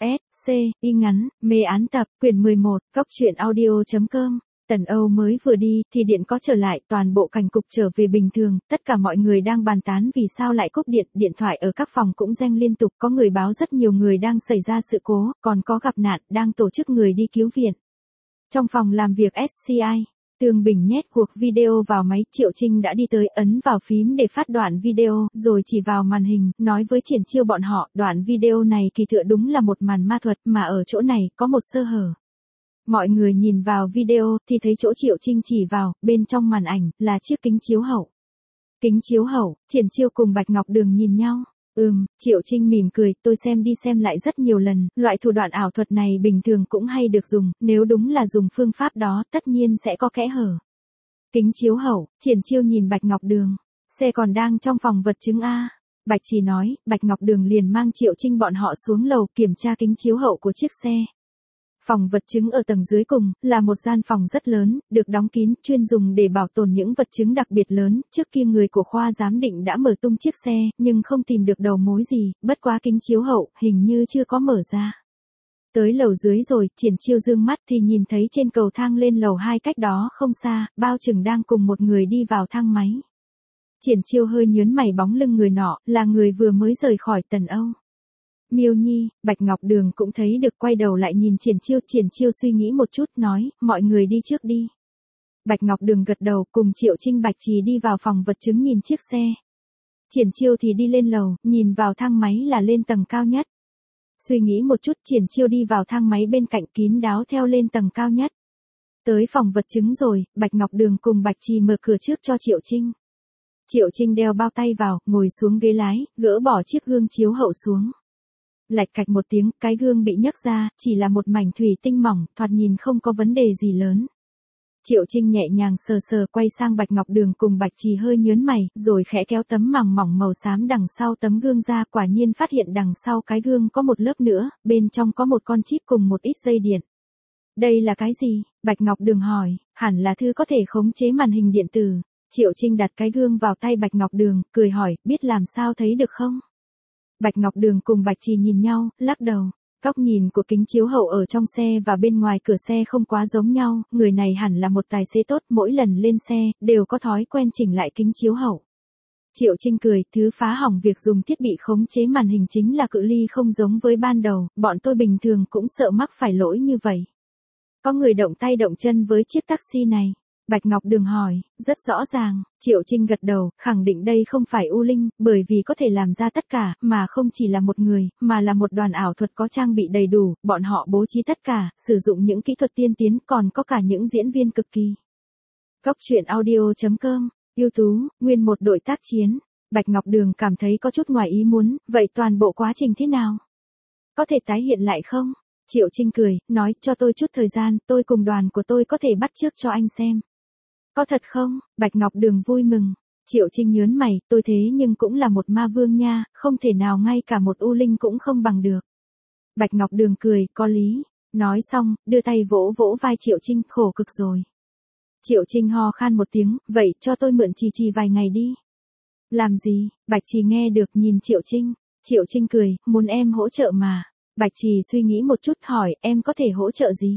S, C, y ngắn, mê án tập, quyển 11, góc truyện audio.com. Tần Âu mới vừa đi, thì điện có trở lại, toàn bộ cảnh cục trở về bình thường, tất cả mọi người đang bàn tán vì sao lại cúp điện, điện thoại ở các phòng cũng reng liên tục, có người báo rất nhiều người đang xảy ra sự cố, còn có gặp nạn, đang tổ chức người đi cứu viện. Trong phòng làm việc SCI, Tường Bình nhét cuộc video vào máy, Triệu Trinh đã đi tới, ấn vào phím để phát đoạn video, rồi chỉ vào màn hình, nói với Triển Chiêu bọn họ, đoạn video này kỳ tựa đúng là một màn ma thuật, mà ở chỗ này, có một sơ hở. Mọi người nhìn vào video, thì thấy chỗ Triệu Trinh chỉ vào, bên trong màn ảnh, là chiếc kính chiếu hậu. Kính chiếu hậu, Triển Chiêu cùng Bạch Ngọc Đường nhìn nhau. Triệu Trinh mỉm cười, tôi xem đi xem lại rất nhiều lần, loại thủ đoạn ảo thuật này bình thường cũng hay được dùng, nếu đúng là dùng phương pháp đó, tất nhiên sẽ có kẽ hở. Kính chiếu hậu, Triển Chiêu nhìn Bạch Ngọc Đường, xe còn đang trong phòng vật chứng A. Bạch Trì nói, Bạch Ngọc Đường liền mang Triệu Trinh bọn họ xuống lầu kiểm tra kính chiếu hậu của chiếc xe. Phòng vật chứng ở tầng dưới cùng, là một gian phòng rất lớn, được đóng kín, chuyên dùng để bảo tồn những vật chứng đặc biệt lớn. Trước kia người của khoa giám định đã mở tung chiếc xe, nhưng không tìm được đầu mối gì, bất quá kính chiếu hậu, hình như chưa có mở ra. Tới lầu dưới rồi, Triển Chiêu dương mắt thì nhìn thấy trên cầu thang lên lầu 2 cách đó không xa, Bao Trừng đang cùng một người đi vào thang máy. Triển Chiêu hơi nhớn mày, bóng lưng người nọ, là người vừa mới rời khỏi Tần Âu. Miêu Nhi, Bạch Ngọc Đường cũng thấy được, quay đầu lại nhìn Triển Chiêu suy nghĩ một chút, nói, mọi người đi trước đi. Bạch Ngọc Đường gật đầu, cùng Triệu Trinh Bạch Trì đi vào phòng vật chứng nhìn chiếc xe. Triển Chiêu thì đi lên lầu, nhìn vào thang máy là lên tầng cao nhất. Suy nghĩ một chút, Triển Chiêu đi vào thang máy bên cạnh, kín đáo theo lên tầng cao nhất. Tới phòng vật chứng rồi, Bạch Ngọc Đường cùng Bạch Trì mở cửa trước cho Triệu Trinh. Triệu Trinh đeo bao tay vào, ngồi xuống ghế lái, gỡ bỏ chiếc gương chiếu hậu xuống. Lạch cạch một tiếng, cái gương bị nhấc ra, chỉ là một mảnh thủy tinh mỏng, thoạt nhìn không có vấn đề gì lớn. Triệu Trinh nhẹ nhàng sờ sờ, quay sang Bạch Ngọc Đường cùng Bạch Trì hơi nhớn mày, rồi khẽ kéo tấm màng mỏng màu xám đằng sau tấm gương ra, quả nhiên phát hiện đằng sau cái gương có một lớp nữa, bên trong có một con chip cùng một ít dây điện. Đây là cái gì? Bạch Ngọc Đường hỏi, hẳn là thứ có thể khống chế màn hình điện tử. Triệu Trinh đặt cái gương vào tay Bạch Ngọc Đường, cười hỏi, biết làm sao thấy được không? Bạch Ngọc Đường cùng Bạch Trì nhìn nhau, lắc đầu. Góc nhìn của kính chiếu hậu ở trong xe và bên ngoài cửa xe không quá giống nhau, người này hẳn là một tài xế tốt, mỗi lần lên xe, đều có thói quen chỉnh lại kính chiếu hậu. Triệu Trinh cười, thứ phá hỏng việc dùng thiết bị khống chế màn hình chính là cự ly không giống với ban đầu, bọn tôi bình thường cũng sợ mắc phải lỗi như vậy. Có người động tay động chân với chiếc taxi này. Bạch Ngọc Đường hỏi, rất rõ ràng, Triệu Trinh gật đầu, khẳng định đây không phải U Linh, bởi vì có thể làm ra tất cả, mà không chỉ là một người, mà là một đoàn ảo thuật có trang bị đầy đủ, bọn họ bố trí tất cả, sử dụng những kỹ thuật tiên tiến, còn có cả những diễn viên cực kỳ. Góc truyện audio.com, ưu tú, nguyên một đội tác chiến. Bạch Ngọc Đường cảm thấy có chút ngoài ý muốn, vậy toàn bộ quá trình thế nào? Có thể tái hiện lại không? Triệu Trinh cười, nói, cho tôi chút thời gian, tôi cùng đoàn của tôi có thể bắt chước cho anh xem. Có thật không? Bạch Ngọc Đường vui mừng. Triệu Trinh nhớn mày, tôi thế nhưng cũng là một ma vương nha, không thể nào ngay cả một U Linh cũng không bằng được. Bạch Ngọc Đường cười, có lý. Nói xong, đưa tay vỗ vỗ vai Triệu Trinh, khổ cực rồi. Triệu Trinh ho khan một tiếng, vậy cho tôi mượn Trì vài ngày đi. Làm gì? Bạch Trì nghe được nhìn Triệu Trinh. Triệu Trinh cười, muốn em hỗ trợ mà. Bạch Trì suy nghĩ một chút, hỏi, em có thể hỗ trợ gì?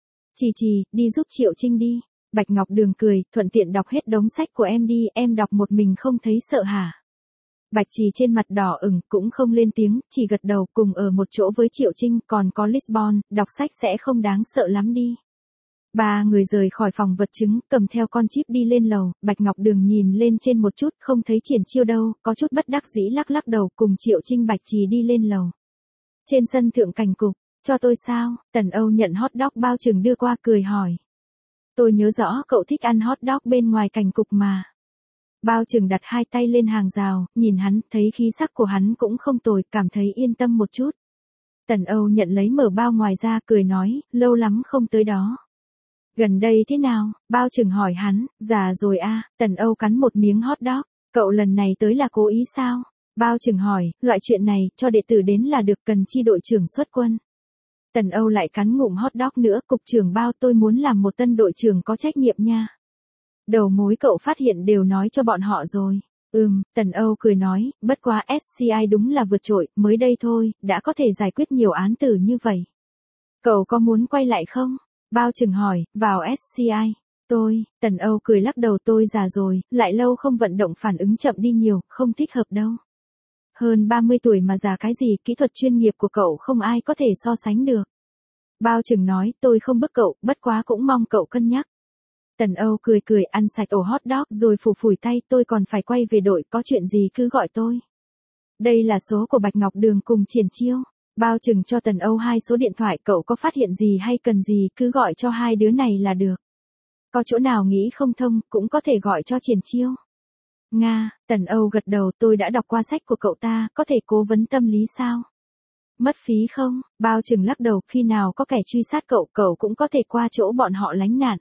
Trì, đi giúp Triệu Trinh đi. Bạch Ngọc Đường cười, thuận tiện đọc hết đống sách của em đi, em đọc một mình không thấy sợ hả? Bạch Trì trên mặt đỏ ửng, cũng không lên tiếng, chỉ gật đầu, cùng ở một chỗ với Triệu Trinh, còn có Lisbon, đọc sách sẽ không đáng sợ lắm đi. Ba người rời khỏi phòng vật chứng, cầm theo con chip đi lên lầu, Bạch Ngọc Đường nhìn lên trên một chút, không thấy Triển Chiêu đâu, có chút bất đắc dĩ lắc đầu, cùng Triệu Trinh Bạch Trì đi lên lầu. Trên sân thượng cảnh cục, cho tôi sao? Tần Âu nhận hot dog Bao Trừng đưa qua, cười hỏi. Tôi nhớ rõ cậu thích ăn hot dog bên ngoài cảnh cục mà. Bao Trừng đặt hai tay lên hàng rào, nhìn hắn, thấy khí sắc của hắn cũng không tồi, cảm thấy yên tâm một chút. Tần Âu nhận lấy mở bao ngoài ra, cười nói, lâu lắm không tới đó. Gần đây thế nào? Bao Trừng hỏi hắn, già rồi a. Tần Âu cắn một miếng hot dog, cậu lần này tới là cố ý sao? Bao Trừng hỏi, loại chuyện này, cho đệ tử đến là được, cần chi đội trưởng xuất quân. Tần Âu lại cắn ngụm hot dog nữa, cục trưởng Bao, tôi muốn làm một tân đội trưởng có trách nhiệm nha. Đầu mối cậu phát hiện đều nói cho bọn họ rồi. Tần Âu cười nói, bất quá SCI đúng là vượt trội, mới đây thôi, đã có thể giải quyết nhiều án tử như vậy. Cậu có muốn quay lại không? Bao Trừng hỏi, vào SCI. Tần Âu cười lắc đầu, tôi già rồi, lại lâu không vận động, phản ứng chậm đi nhiều, không thích hợp đâu. Hơn 30 tuổi mà già cái gì, kỹ thuật chuyên nghiệp của cậu không ai có thể so sánh được. Bao Trừng nói, tôi không bức cậu, bất quá cũng mong cậu cân nhắc. Tần Âu cười cười, ăn sạch ổ hot dog rồi phủi tay, tôi còn phải quay về đội, có chuyện gì cứ gọi tôi. Đây là số của Bạch Ngọc Đường cùng Triển Chiêu. Bao Trừng cho Tần Âu 2 số điện thoại, cậu có phát hiện gì hay cần gì cứ gọi cho hai đứa này là được. Có chỗ nào nghĩ không thông, cũng có thể gọi cho Triển Chiêu. Nga, Tần Âu gật đầu, tôi đã đọc qua sách của cậu ta, có thể cố vấn tâm lý sao? Mất phí không? Bao Trừng lắc đầu, khi nào có kẻ truy sát cậu, cậu cũng có thể qua chỗ bọn họ lánh nạn.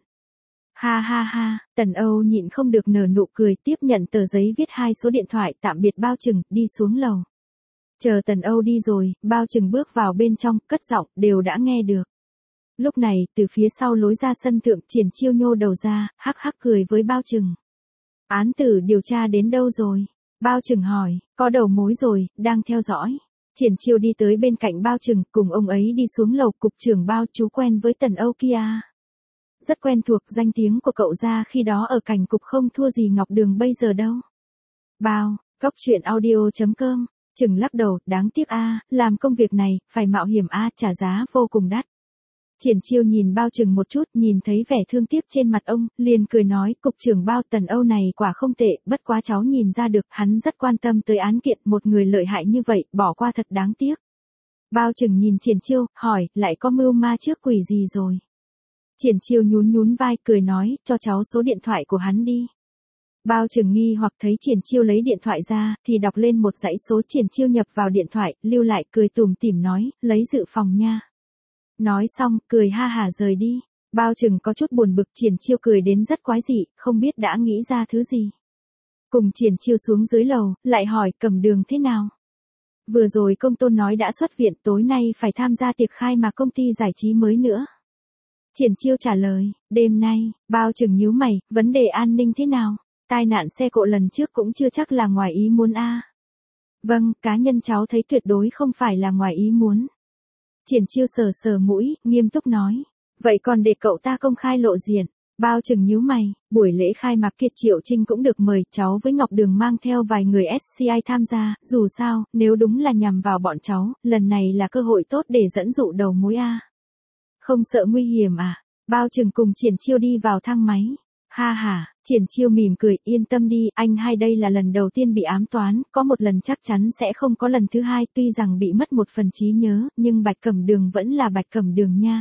Ha ha ha, Tần Âu nhịn không được nở nụ cười, tiếp nhận tờ giấy viết 2 số điện thoại, tạm biệt Bao Trừng, đi xuống lầu. Chờ Tần Âu đi rồi, Bao Trừng bước vào bên trong, cất giọng, đều đã nghe được. Lúc này, từ phía sau lối ra sân thượng, Triển Chiêu nhô đầu ra, hắc hắc cười với Bao Trừng. Án tử điều tra đến đâu rồi? Bao Trừng hỏi, có đầu mối rồi, đang theo dõi. Triển Chiêu đi tới bên cạnh Bao Trừng, cùng ông ấy đi xuống lầu. Cục trưởng Bao, chú quen với Tần Âu kia. Rất quen thuộc, danh tiếng của cậu ra khi đó ở cảnh cục không thua gì Ngọc Đường bây giờ đâu. Bao, Cóc Truyện Audio.com. Trừng lắc đầu, đáng tiếc làm công việc này, phải mạo hiểm trả giá vô cùng đắt. Triển Chiêu nhìn Bao Trừng một chút, nhìn thấy vẻ thương tiếc trên mặt ông, liền cười nói, cục trưởng Bao, Tần Âu này quả không tệ, bất quá cháu nhìn ra được, hắn rất quan tâm tới án kiện, một người lợi hại như vậy, bỏ qua thật đáng tiếc. Bao Trừng nhìn Triển Chiêu, hỏi, lại có mưu ma trước quỷ gì rồi? Triển Chiêu nhún vai, cười nói, cho cháu số điện thoại của hắn đi. Bao Trừng nghi hoặc thấy Triển Chiêu lấy điện thoại ra, thì đọc lên một dãy số. Triển Chiêu nhập vào điện thoại, lưu lại, cười tủm tỉm nói, lấy dự phòng nha. Nói xong, cười ha hả rời đi. Bao Trừng có chút buồn bực, Triển Chiêu cười đến rất quái dị, không biết đã nghĩ ra thứ gì. Cùng Triển Chiêu xuống dưới lầu, lại hỏi, Cẩm Đường thế nào? Vừa rồi Công Tôn nói đã xuất viện, tối nay phải tham gia tiệc khai mạc công ty giải trí mới nữa. Triển Chiêu trả lời, đêm nay. Bao Trừng nhíu mày, vấn đề an ninh thế nào? Tai nạn xe cộ lần trước cũng chưa chắc là ngoài ý muốn Vâng, cá nhân cháu thấy tuyệt đối không phải là ngoài ý muốn. Triển Chiêu sờ mũi, nghiêm túc nói. Vậy còn để cậu ta công khai lộ diện. Bao Trừng nhíu mày, buổi lễ khai mạc Kiệt Triệu Trinh cũng được mời, cháu với Ngọc Đường mang theo vài người SCI tham gia, dù sao, nếu đúng là nhằm vào bọn cháu, lần này là cơ hội tốt để dẫn dụ đầu mối Không sợ nguy hiểm Bao Trừng cùng Triển Chiêu đi vào thang máy. Ha ha, Triển Chiêu mỉm cười, yên tâm đi, anh hai đây là lần đầu tiên bị ám toán, có một lần chắc chắn sẽ không có lần thứ hai, tuy rằng bị mất một phần trí nhớ, nhưng Bạch Cẩm Đường vẫn là Bạch Cẩm Đường nha.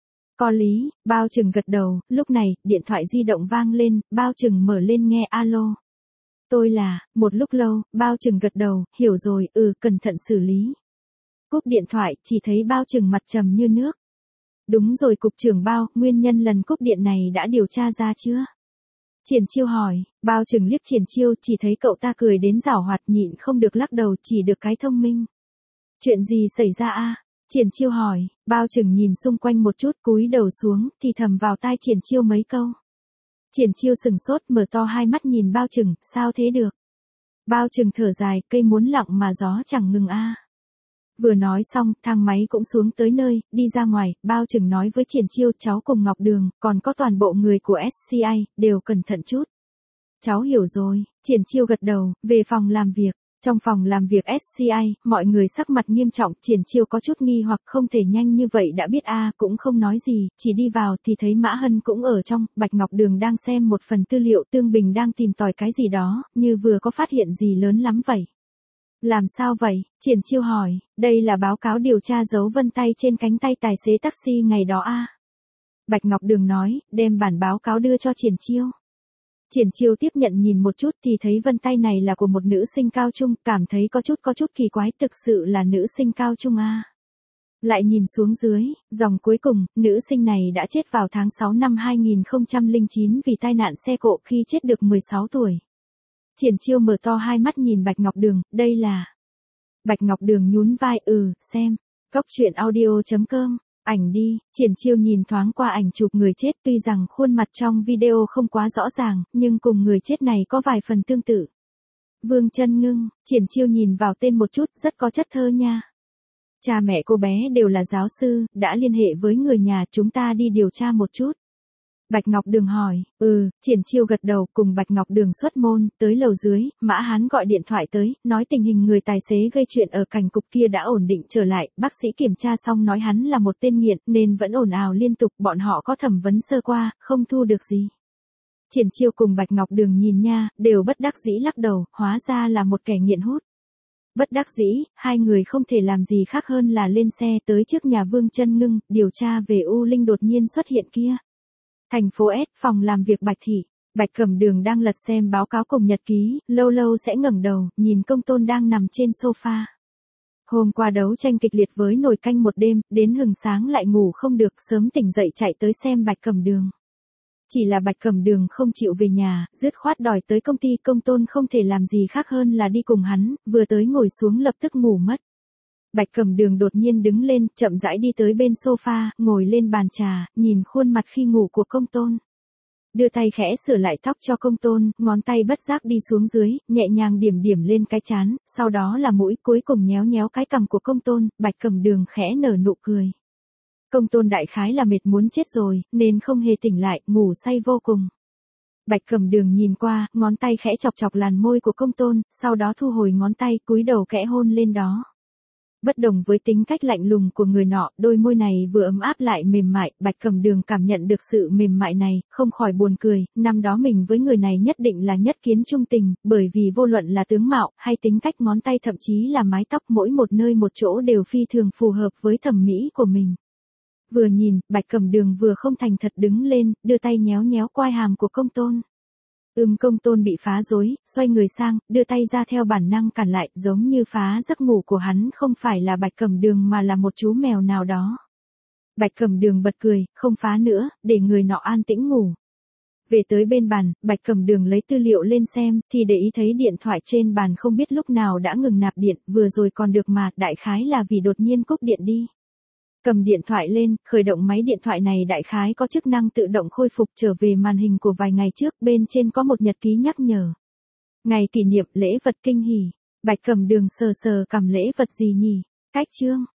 Có lý, Bao Trừng gật đầu, lúc này, điện thoại di động vang lên, Bao Trừng mở lên nghe, alo. Tôi là, một lúc lâu, Bao Trừng gật đầu, hiểu rồi, cẩn thận xử lý. Cúp điện thoại, chỉ thấy Bao Trừng mặt trầm như nước. Đúng rồi cục trưởng Bao, nguyên nhân lần cúp điện này đã điều tra ra chưa? Triển Chiêu hỏi. Bao Trừng liếc Triển Chiêu, chỉ thấy cậu ta cười đến giảo hoạt, nhịn không được lắc đầu, chỉ được cái thông minh. Chuyện gì xảy ra Triển Chiêu hỏi. Bao Trừng nhìn xung quanh một chút, cúi đầu xuống, thì thầm vào tai Triển Chiêu mấy câu. Triển Chiêu sừng sốt, mở to hai mắt nhìn Bao Trừng, sao thế được? Bao Trừng thở dài, cây muốn lặng mà gió chẳng ngừng Vừa nói xong, thang máy cũng xuống tới nơi, đi ra ngoài, Bao Trừng nói với Triển Chiêu, cháu cùng Ngọc Đường, còn có toàn bộ người của SCI, đều cẩn thận chút. Cháu hiểu rồi, Triển Chiêu gật đầu, về phòng làm việc. Trong phòng làm việc SCI, mọi người sắc mặt nghiêm trọng, Triển Chiêu có chút nghi hoặc không thể nhanh như vậy đã biết cũng không nói gì, chỉ đi vào thì thấy Mã Hân cũng ở trong, Bạch Ngọc Đường đang xem một phần tư liệu, Tương Bình đang tìm tòi cái gì đó, như vừa có phát hiện gì lớn lắm vậy. Làm sao vậy? Triển Chiêu hỏi, đây là báo cáo điều tra dấu vân tay trên cánh tay tài xế taxi ngày đó Bạch Ngọc Đường nói, đem bản báo cáo đưa cho Triển Chiêu. Triển Chiêu tiếp nhận nhìn một chút thì thấy vân tay này là của một nữ sinh cao trung, cảm thấy có chút kỳ quái, thực sự là nữ sinh cao trung Lại nhìn xuống dưới, dòng cuối cùng, nữ sinh này đã chết vào tháng 6 năm 2009 vì tai nạn xe cộ khi chết được 16 tuổi. Triển Chiêu mở to hai mắt nhìn Bạch Ngọc Đường, đây là... Bạch Ngọc Đường nhún vai, xem. Cóc Truyện Audio.com. Ảnh đi, Triển Chiêu nhìn thoáng qua ảnh chụp người chết, tuy rằng khuôn mặt trong video không quá rõ ràng, nhưng cùng người chết này có vài phần tương tự. Vương Chân Ngưng, Triển Chiêu nhìn vào tên một chút, rất có chất thơ nha. Cha mẹ cô bé đều là giáo sư, đã liên hệ với người nhà, chúng ta đi điều tra một chút. Bạch Ngọc Đường hỏi, Triển Chiêu gật đầu, cùng Bạch Ngọc Đường xuất môn, tới lầu dưới, Mã Hán gọi điện thoại tới, nói tình hình người tài xế gây chuyện ở cảnh cục kia đã ổn định trở lại, bác sĩ kiểm tra xong nói hắn là một tên nghiện, nên vẫn ồn ào liên tục, bọn họ có thẩm vấn sơ qua, không thu được gì. Triển Chiêu cùng Bạch Ngọc Đường nhìn nha, đều bất đắc dĩ lắc đầu, hóa ra là một kẻ nghiện hút. Bất đắc dĩ, hai người không thể làm gì khác hơn là lên xe tới trước nhà Vương Chân Ngưng, điều tra về U Linh đột nhiên xuất hiện kia. Thành phố S, phòng làm việc Bạch Thị. Bạch Cẩm Đường đang lật xem báo cáo cùng nhật ký, lâu lâu sẽ ngẩng đầu, nhìn Công Tôn đang nằm trên sofa. Hôm qua đấu tranh kịch liệt với nồi canh một đêm, đến hừng sáng lại ngủ không được, sớm tỉnh dậy chạy tới xem Bạch Cẩm Đường. Chỉ là Bạch Cẩm Đường không chịu về nhà, dứt khoát đòi tới công ty. Công Tôn không thể làm gì khác hơn là đi cùng hắn, vừa tới ngồi xuống lập tức ngủ mất. Bạch Cẩm Đường đột nhiên đứng lên, chậm rãi đi tới bên sofa, ngồi lên bàn trà, nhìn khuôn mặt khi ngủ của Công Tôn. Đưa tay khẽ sửa lại tóc cho Công Tôn, ngón tay bất giác đi xuống dưới, nhẹ nhàng điểm điểm lên cái trán, sau đó là mũi, cuối cùng nhéo nhéo cái cằm của Công Tôn. Bạch Cẩm Đường khẽ nở nụ cười. Công Tôn đại khái là mệt muốn chết rồi, nên không hề tỉnh lại, ngủ say vô cùng. Bạch Cẩm Đường nhìn qua, ngón tay khẽ chọc chọc làn môi của Công Tôn, sau đó thu hồi ngón tay, cúi đầu kẽ hôn lên đó. Bất đồng với tính cách lạnh lùng của người nọ, đôi môi này vừa ấm áp lại mềm mại, Bạch Cẩm Đường cảm nhận được sự mềm mại này, không khỏi buồn cười, năm đó mình với người này nhất định là nhất kiến chung tình, bởi vì vô luận là tướng mạo, hay tính cách, ngón tay, thậm chí là mái tóc, mỗi một nơi một chỗ đều phi thường phù hợp với thẩm mỹ của mình. Vừa nhìn, Bạch Cẩm Đường vừa không thành thật đứng lên, đưa tay nhéo nhéo quai hàm của Công Tôn. Công Tôn bị phá rối, xoay người sang, đưa tay ra theo bản năng cản lại, giống như phá giấc ngủ của hắn không phải là Bạch Cẩm Đường mà là một chú mèo nào đó. Bạch Cẩm Đường bật cười, không phá nữa, để người nọ an tĩnh ngủ. Về tới bên bàn, Bạch Cẩm Đường lấy tư liệu lên xem, thì để ý thấy điện thoại trên bàn không biết lúc nào đã ngừng nạp điện, vừa rồi còn được mà, đại khái là vì đột nhiên cúp điện đi. Cầm điện thoại lên, khởi động máy điện thoại này đại khái có chức năng tự động khôi phục trở về màn hình của vài ngày trước, bên trên có một nhật ký nhắc nhở. Ngày kỷ niệm lễ vật kinh hỉ. Bạch Cẩm Đường sờ sờ cầm lễ vật gì nhỉ? Cách chương.